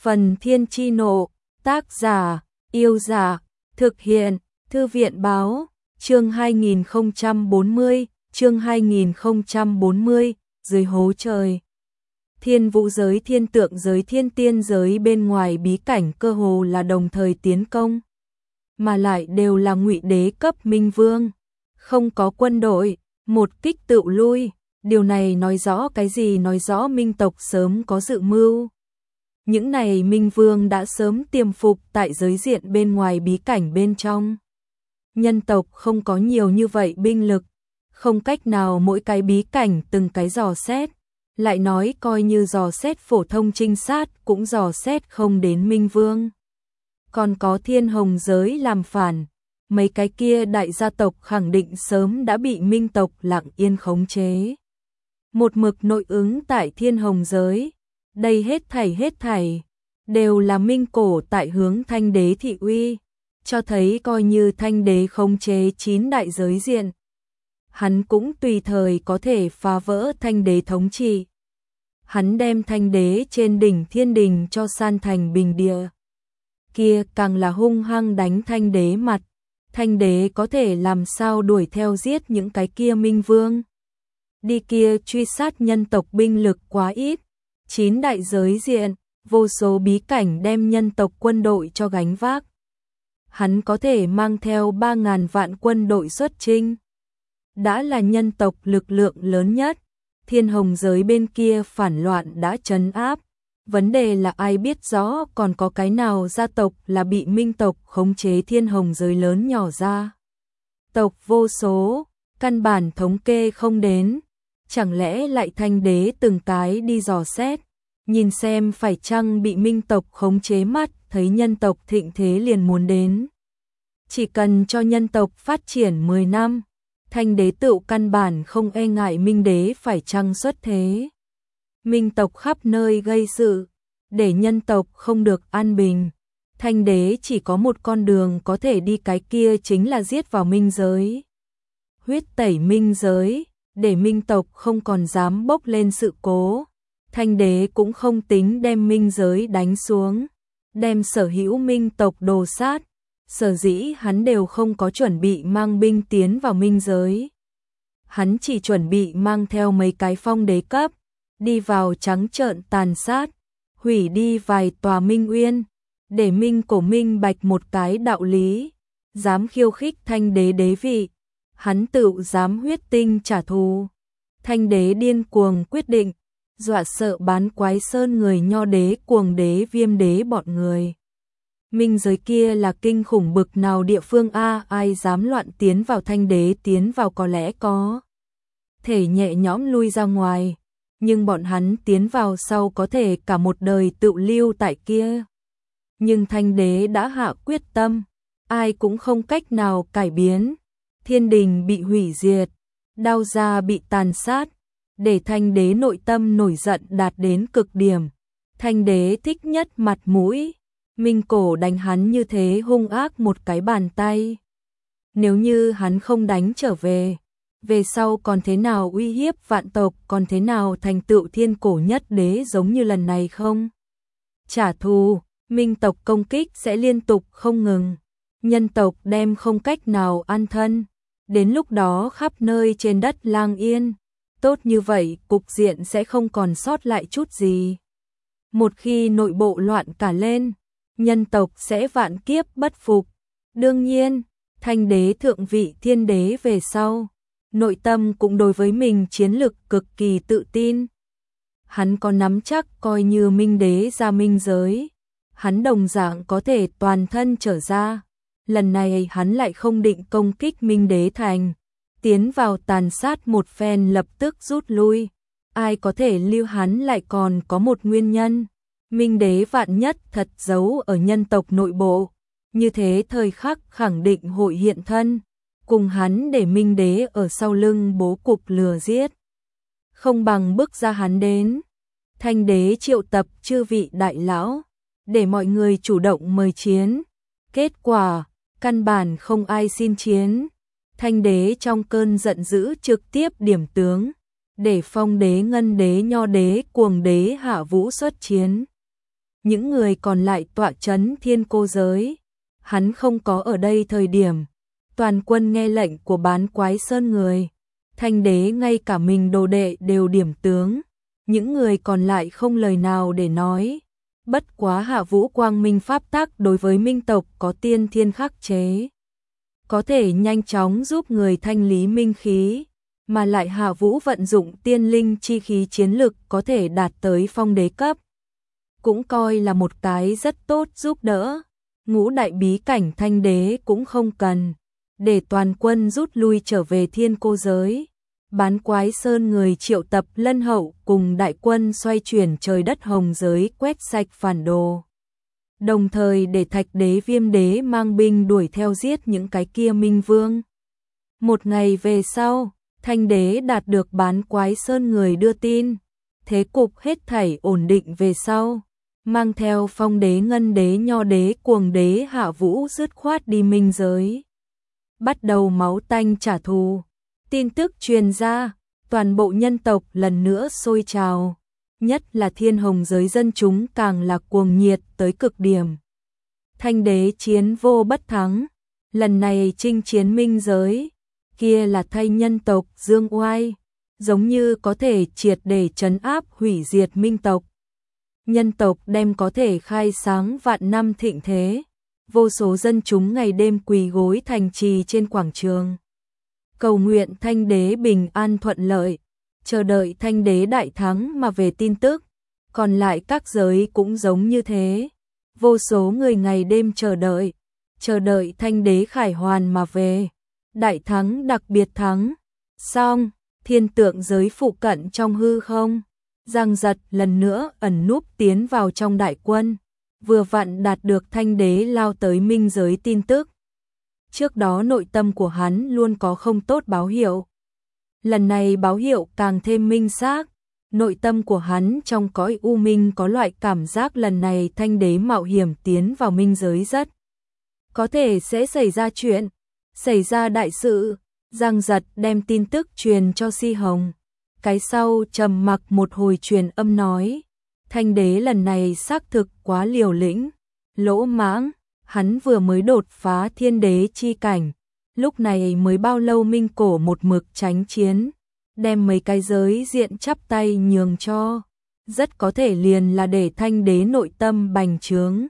Phần Thiên Chi Nộ, tác giả, Yêu Giả, thực hiện, Thư viện Báo, chương 2040, chương 2040, dưới hố trời. Thiên vũ giới, thiên tượng giới, thiên tiên giới bên ngoài bí cảnh cơ hồ là đồng thời tiến công, mà lại đều là ngụy đế cấp minh vương, không có quân đội, một kích tự lui. Điều này nói rõ cái gì? Nói rõ minh tộc sớm có dự mưu. Những này minh vương đã sớm tiềm phục tại giới diện bên ngoài bí cảnh bên trong. Nhân tộc không có nhiều như vậy binh lực, không cách nào mỗi cái bí cảnh từng cái dò xét. Lại nói coi như dò xét phổ thông trinh sát cũng dò xét không đến minh vương. Còn có thiên hồng giới làm phản, mấy cái kia đại gia tộc khẳng định sớm đã bị minh tộc lặng yên khống chế. Một mực nội ứng tại thiên hồng giới, đây hết thảy đều là minh cổ tại hướng thanh đế thị uy, cho thấy coi như thanh đế khống chế 9 đại giới diện, hắn cũng tùy thời có thể phá vỡ thanh đế thống trị. Hắn đem thanh đế trên đỉnh thiên đình cho san thành bình địa, kia càng là hung hăng đánh thanh đế mặt. Thanh đế có thể làm sao đuổi theo giết những cái kia minh vương? Đi kia truy sát nhân tộc binh lực quá ít, 9 đại giới diện, vô số bí cảnh đem nhân tộc quân đội cho gánh vác. Hắn có thể mang theo 3.000 vạn quân đội xuất chinh, đã là nhân tộc lực lượng lớn nhất. Thiên hồng giới bên kia phản loạn đã trấn áp, vấn đề là ai biết rõ còn có cái nào gia tộc là bị minh tộc khống chế. Thiên hồng giới lớn nhỏ ra tộc vô số, căn bản thống kê không đến. Chẳng lẽ lại thanh đế từng cái đi dò xét, nhìn xem phải chăng bị minh tộc khống chế, mắt thấy nhân tộc thịnh thế liền muốn đến. Chỉ cần cho nhân tộc phát triển 10 năm, thanh đế tựu căn bản không e ngại minh đế phải chăng xuất thế. Minh tộc khắp nơi gây sự, để nhân tộc không được an bình. Thanh đế chỉ có một con đường có thể đi, cái kia chính là giết vào minh giới. Huyết tẩy minh giới, để minh tộc không còn dám bốc lên sự cố. Thanh đế cũng không tính đem minh giới đánh xuống, đem sở hữu minh tộc đồ sát. Sở dĩ hắn đều không có chuẩn bị mang binh tiến vào minh giới. Hắn chỉ chuẩn bị mang theo mấy cái phong đế cấp, đi vào trắng trợn tàn sát, hủy đi vài tòa minh uyên, để minh cổ minh bạch một cái đạo lý. Dám khiêu khích thanh đế đế vị, hắn tự dám huyết tinh trả thù. Thanh đế điên cuồng quyết định, dọa sợ Bán Quái Sơn người, Nho đế, Cuồng đế, Viêm đế bọn người. Minh giới kia là kinh khủng bực nào địa phương a, ai dám loạn tiến vào? Thanh đế tiến vào có lẽ có thể nhẹ nhõm lui ra ngoài, nhưng bọn hắn tiến vào sau có thể cả một đời tự lưu tại kia. Nhưng thanh đế đã hạ quyết tâm, ai cũng không cách nào cải biến. Thiên đình bị hủy diệt, Đao gia bị tàn sát, để thanh đế nội tâm nổi giận đạt đến cực điểm. Thanh đế thích nhất mặt mũi, minh cổ đánh hắn như thế hung ác một cái bàn tay. Nếu như hắn không đánh trở về, về sau còn thế nào uy hiếp vạn tộc, còn thế nào thành tựu thiên cổ nhất đế giống như lần này không? Trả thù, minh tộc công kích sẽ liên tục không ngừng, nhân tộc đem không cách nào an thân. Đến lúc đó khắp nơi trên đất lang yên, tốt như vậy cục diện sẽ không còn sót lại chút gì. Một khi nội bộ loạn cả lên, nhân tộc sẽ vạn kiếp bất phục. Đương nhiên, thanh đế thượng vị thiên đế về sau, nội tâm cũng đối với mình chiến lực cực kỳ tự tin. Hắn có nắm chắc coi như minh đế ra minh giới, hắn đồng dạng có thể toàn thân trở ra. Lần này hắn lại không định công kích minh đế thành, tiến vào tàn sát một phen lập tức rút lui. Ai có thể lưu hắn? Lại còn có một nguyên nhân, minh đế vạn nhất thật giấu ở nhân tộc nội bộ, như thế thời khắc khẳng định hội hiện thân, cùng hắn để minh đế ở sau lưng bố cục lừa giết. Không bằng bước ra hắn đến. Thanh đế triệu tập chư vị đại lão, để mọi người chủ động mời chiến. Kết quả, căn bản không ai xin chiến. Thanh đế trong cơn giận dữ trực tiếp điểm tướng, để Phong đế, Ngân đế, Nho đế, Cuồng đế, Hạ Vũ xuất chiến. những người còn lại tọa trấn thiên cô giới. Hắn không có ở đây thời điểm, toàn quân nghe lệnh của Bán Quái Sơn người. Thanh đế ngay cả mình đồ đệ đều điểm tướng, những người còn lại không lời nào để nói. Bất quá Hạ Vũ quang minh pháp tắc đối với minh tộc có tiên thiên khắc chế, có thể nhanh chóng giúp người thanh lý minh khí, mà lại Hạ Vũ vận dụng tiên linh chi khí chiến lực có thể đạt tới phong đế cấp. Cũng coi là một cái rất tốt giúp đỡ. Ngũ đại bí cảnh thanh đế cũng không cần, để toàn quân rút lui trở về thiên cô giới. Bán Quái Sơn người triệu tập Lân Hậu cùng đại quân xoay chuyển trời đất hồng giới quét sạch phản đồ. Đồng thời để Thạch đế Viêm đế mang binh đuổi theo giết những cái kia minh vương. Một ngày về sau, Thanh đế đạt được Bán Quái Sơn người đưa tin, thế cục hết thảy ổn định về sau, mang theo Phong đế, Ngân đế, Nho đế, Cuồng đế, Hạ Vũ dứt khoát đi minh giới, bắt đầu máu tanh trả thù. Tin tức truyền ra, toàn bộ nhân tộc lần nữa sôi trào, nhất là thiên hồng giới dân chúng càng là cuồng nhiệt tới cực điểm. Thanh đế chiến vô bất thắng, lần này chinh chiến minh giới, kia là thay nhân tộc dương oai, giống như có thể triệt để trấn áp hủy diệt minh tộc. Nhân tộc đem có thể khai sáng vạn năm thịnh thế, vô số dân chúng ngày đêm quỳ gối thành trì trên quảng trường, cầu nguyện Thanh đế bình an thuận lợi, chờ đợi Thanh đế đại thắng mà về tin tức. Còn lại các giới cũng giống như thế, vô số người ngày đêm chờ đợi Thanh đế khải hoàn mà về. Đại thắng đặc biệt thắng. Xong, thiên tượng giới phụ cận trong hư không, Giang Giật lần nữa ẩn núp tiến vào trong đại quân, vừa vặn đạt được Thanh đế lao tới minh giới tin tức. Trước đó nội tâm của hắn luôn có không tốt báo hiệu. Lần này báo hiệu càng thêm minh xác, nội tâm của hắn trong cõi u minh có loại cảm giác lần này Thanh đế mạo hiểm tiến vào minh giới rất có thể sẽ xảy ra chuyện, xảy ra đại sự. Giang Giật đem tin tức truyền cho Si Hồng. Cái sau trầm mặc một hồi truyền âm nói, Thanh đế lần này xác thực quá liều lĩnh, lỗ mãng, hắn vừa mới đột phá thiên đế chi cảnh, lúc này mới bao lâu minh cổ một mực tránh chiến, đem mấy cái giới diện chắp tay nhường cho, rất có thể liền là để Thanh đế nội tâm bành trướng.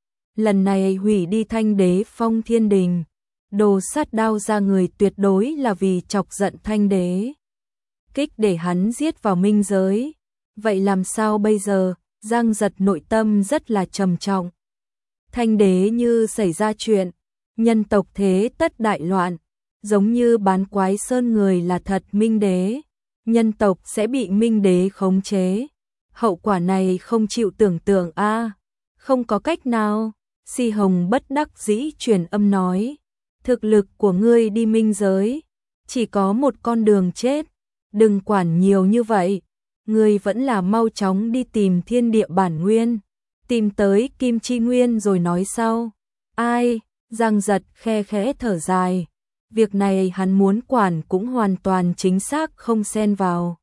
Lần này hủy đi Thanh đế phong thiên đình, đồ sát đao ra người tuyệt đối là vì chọc giận Thanh đế, kích để hắn giết vào minh giới. Vậy làm sao bây giờ? Giang Giật nội tâm rất là trầm trọng. Thanh đế như xảy ra chuyện, nhân tộc thế tất đại loạn, giống như Bán Quái Sơn người là thật minh đế, nhân tộc sẽ bị minh đế khống chế. Hậu quả này không chịu tưởng tượng a. Không có cách nào. Si Hồng bất đắc dĩ truyền âm nói, thực lực của ngươi đi minh giới, chỉ có một con đường chết, đừng quản nhiều như vậy, ngươi vẫn là mau chóng đi tìm thiên địa bản nguyên, tìm tới Kim Chi Nguyên rồi nói sau. Ai? Giang Giật khe khẽ thở dài, việc này hắn muốn quản cũng hoàn toàn chính xác không xen vào.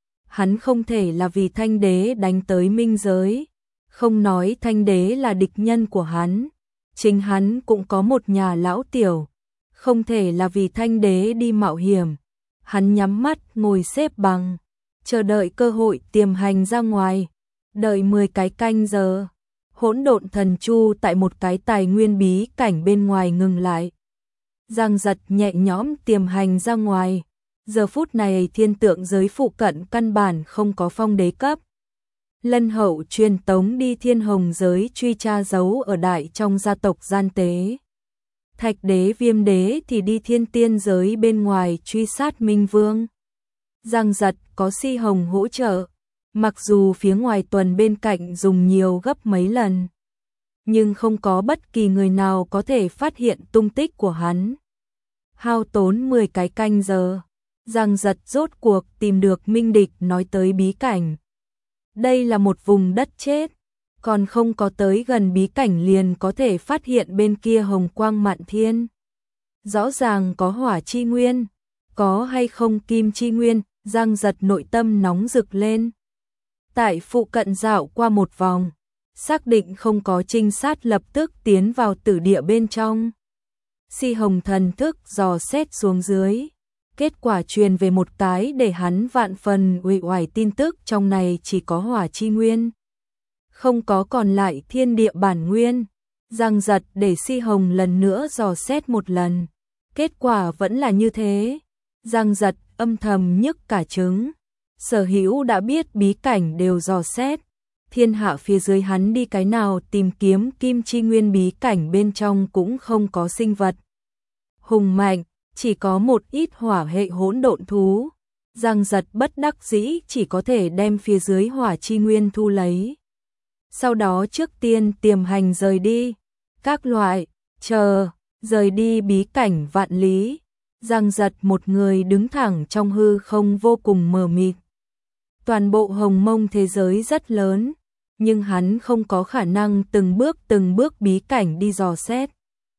Hắn không thể là vì Thanh đế đánh tới minh giới, không nói Thanh đế là địch nhân của hắn, chính hắn cũng có một nhà lão tiểu, không thể là vì Thanh đế đi mạo hiểm. Hắn nhắm mắt ngồi xếp bằng, chờ đợi cơ hội tiềm hành ra ngoài, đợi 10 cái canh giờ. Hỗn độn thần chu tại một cái tài nguyên bí cảnh bên ngoài ngừng lại. Giang Giật nhẹ nhõm tiềm hành ra ngoài. Giờ phút này thiên tượng giới phụ cận căn bản không có phong đế cấp. Lân Hậu truyền tống đi thiên hồng giới truy tra giấu ở đại trong gia tộc gian tế. Thạch đế Viêm đế thì đi thiên tiên giới bên ngoài truy sát minh vương. Giang Giật có Si Hồng hỗ trợ, mặc dù phía ngoài tuần bên cạnh dùng nhiều gấp mấy lần, nhưng không có bất kỳ người nào có thể phát hiện tung tích của hắn. Hao tốn 10 cái canh giờ, Giang Giật rốt cuộc tìm được minh địch nói tới bí cảnh. Đây là một vùng đất chết, còn không có tới gần bí cảnh liền có thể phát hiện bên kia hồng quang mạn thiên. Rõ ràng có hỏa chi nguyên, có hay không kim chi nguyên, Giang Giật nội tâm nóng rực lên. Tại phụ cận dạo qua một vòng, xác định không có trinh sát lập tức tiến vào tử địa bên trong. Si Hồng thần thức dò xét xuống dưới, kết quả truyền về một cái để hắn vạn phần uể oải tin tức, trong này chỉ có hỏa chi nguyên, không có còn lại thiên địa bản nguyên. Giang Giật để Si Hồng lần nữa dò xét một lần, kết quả vẫn là như thế. Giang Giật âm thầm nhức cả trứng, sở hữu đã biết bí cảnh đều dò xét, thiên hạ phía dưới hắn đi cái nào tìm kiếm kim chi nguyên, bí cảnh bên trong cũng không có sinh vật hùng mạnh, chỉ có một ít hỏa hệ hỗn độn thú. Giang Giật bất đắc dĩ chỉ có thể đem phía dưới hỏa chi nguyên thu lấy, sau đó trước tiên tiềm hành rời đi. Các loại, rời đi bí cảnh vạn lý, Giang Giật một người đứng thẳng trong hư không vô cùng mờ mịt. Toàn bộ hồng mông thế giới rất lớn, nhưng hắn không có khả năng từng bước bí cảnh đi dò xét.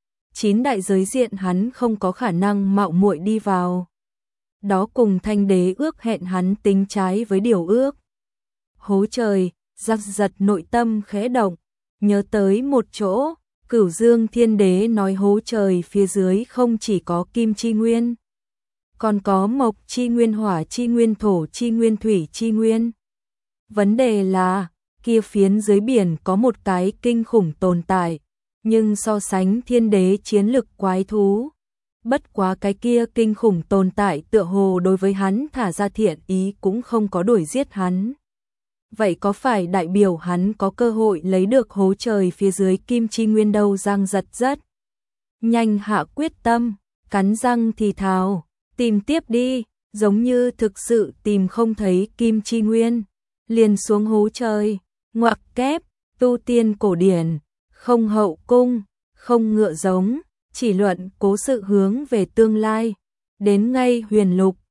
9 đại giới diện hắn không có khả năng mạo muội đi vào. Đó cùng Thanh Đế ước hẹn, hắn tính trái với điều ước. Hố trời, Giang Giật nội tâm khẽ động, nhớ tới một chỗ, Cửu Dương Thiên Đế nói hố trời phía dưới không chỉ có kim chi nguyên, còn có mộc chi nguyên, hỏa chi nguyên, thổ chi nguyên, thủy chi nguyên. Vấn đề là, kia phiến dưới biển có một cái kinh khủng tồn tại, nhưng so sánh thiên đế chiến lực quái thú. Bất quá cái kia kinh khủng tồn tại tựa hồ đối với hắn thả ra thiện ý, cũng không có đuổi giết hắn. Vậy có phải đại biểu hắn có cơ hội lấy được hố trời phía dưới kim chi nguyên đâu? Giang Giật rất nhanh hạ quyết tâm, cắn răng thì thào, tìm tiếp đi, giống như thực sự tìm không thấy kim chi nguyên, liền xuống hố trời. Ngoặc kép, tu tiên cổ điển, không hậu cung, không ngựa giống, chỉ luận cố sự hướng về tương lai. Đến ngay huyền lục,